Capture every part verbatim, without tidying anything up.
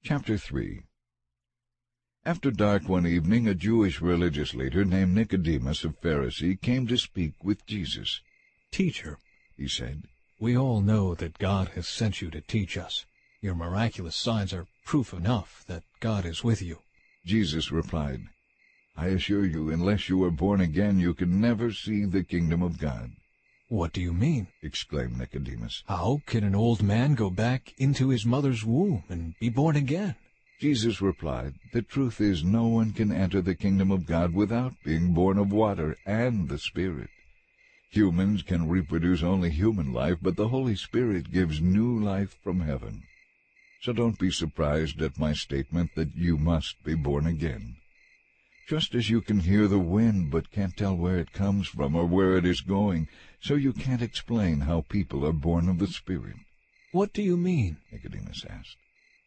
Chapter three. After dark one evening, a Jewish religious leader named Nicodemus, a Pharisee, came to speak with Jesus. "Teacher," he said, "we all know that God has sent you to teach us. Your miraculous signs are proof enough that God is with you." Jesus replied, "I assure you, unless you are born again, you can never see the kingdom of God." "What do you mean?" exclaimed Nicodemus. "How can an old man go back into his mother's womb and be born again?" Jesus replied, "The truth is, no one can enter the kingdom of God without being born of water and the Spirit. Humans can reproduce only human life, but the Holy Spirit gives new life from heaven. So don't be surprised at my statement that you must be born again. Just as you can hear the wind but can't tell where it comes from or where it is going, so you can't explain how people are born of the Spirit." "What do you mean?" Nicodemus asked.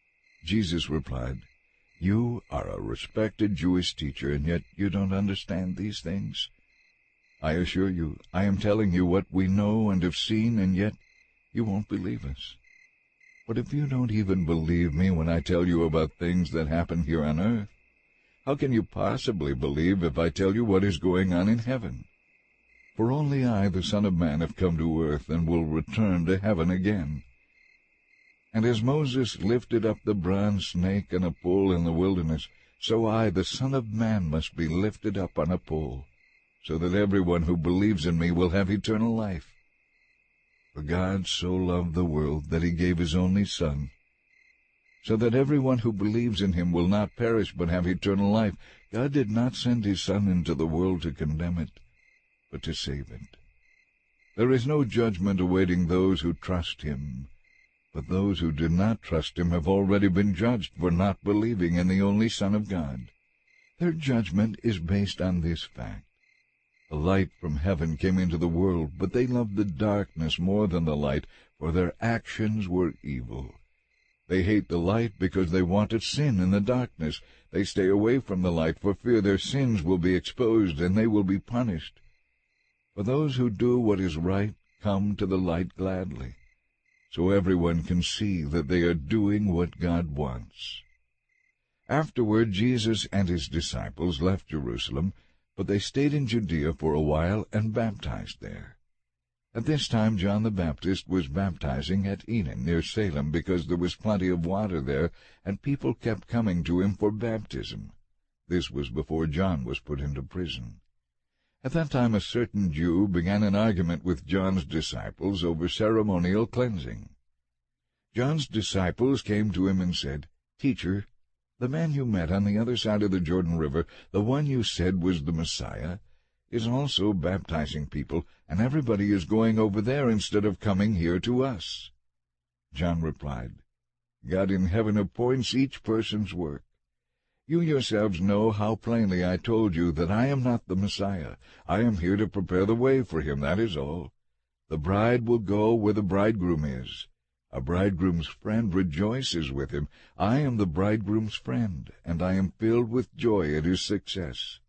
Jesus replied, "You are a respected Jewish teacher, and yet you don't understand these things? I assure you, I am telling you what we know and have seen, and yet you won't believe us. But if you don't even believe me when I tell you about things that happen here on earth, how can you possibly believe if I tell you what is going on in heaven? For only I, the Son of Man, have come to earth and will return to heaven again. And as Moses lifted up the bronze snake on a pole in the wilderness, so I, the Son of Man, must be lifted up on a pole, so that everyone who believes in me will have eternal life. For God so loved the world that he gave his only Son, so that everyone who believes in him will not perish but have eternal life. God did not send his Son into the world to condemn it, but to save it. There is no judgment awaiting those who trust him, but those who do not trust him have already been judged for not believing in the only Son of God. Their judgment is based on this fact: the light from heaven came into the world, but they loved the darkness more than the light, for their actions were evil. They hate the light because they want to sin in the darkness. They stay away from the light for fear their sins will be exposed and they will be punished. For those who do what is right come to the light gladly, so everyone can see that they are doing what God wants." Afterward, Jesus and his disciples left Jerusalem, but they stayed in Judea for a while and baptized there. At this time John the Baptist was baptizing at Enon near Salem, because there was plenty of water there, and people kept coming to him for baptism. This was before John was put into prison. At that time a certain Jew began an argument with John's disciples over ceremonial cleansing. John's disciples came to him and said, "Teacher, the man you met on the other side of the Jordan River, the one you said was the Messiah, is also baptizing people, and everybody is going over there instead of coming here to us." John replied, "God in heaven appoints each person's work. You yourselves know how plainly I told you that I am not the Messiah. I am here to prepare the way for him, that is all. The bride will go where the bridegroom is. A bridegroom's friend rejoices with him. I am the bridegroom's friend, and I am filled with joy at his success.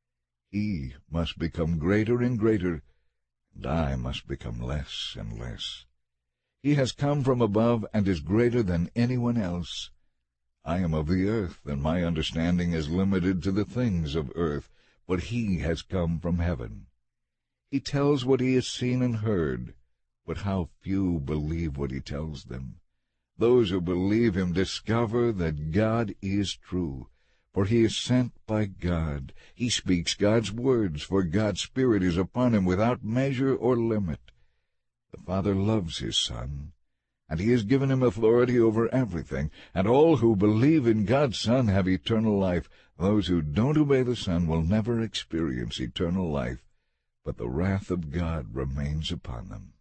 He must become greater and greater, and I must become less and less. He has come from above and is greater than anyone else. I am of the earth, and my understanding is limited to the things of earth, but he has come from heaven. He tells what he has seen and heard, but how few believe what he tells them. Those who believe him discover that God is true, for he is sent by God. He speaks God's words, for God's Spirit is upon him without measure or limit. The Father loves his Son, and he has given him authority over everything, and all who believe in God's Son have eternal life. Those who don't obey the Son will never experience eternal life, but the wrath of God remains upon them."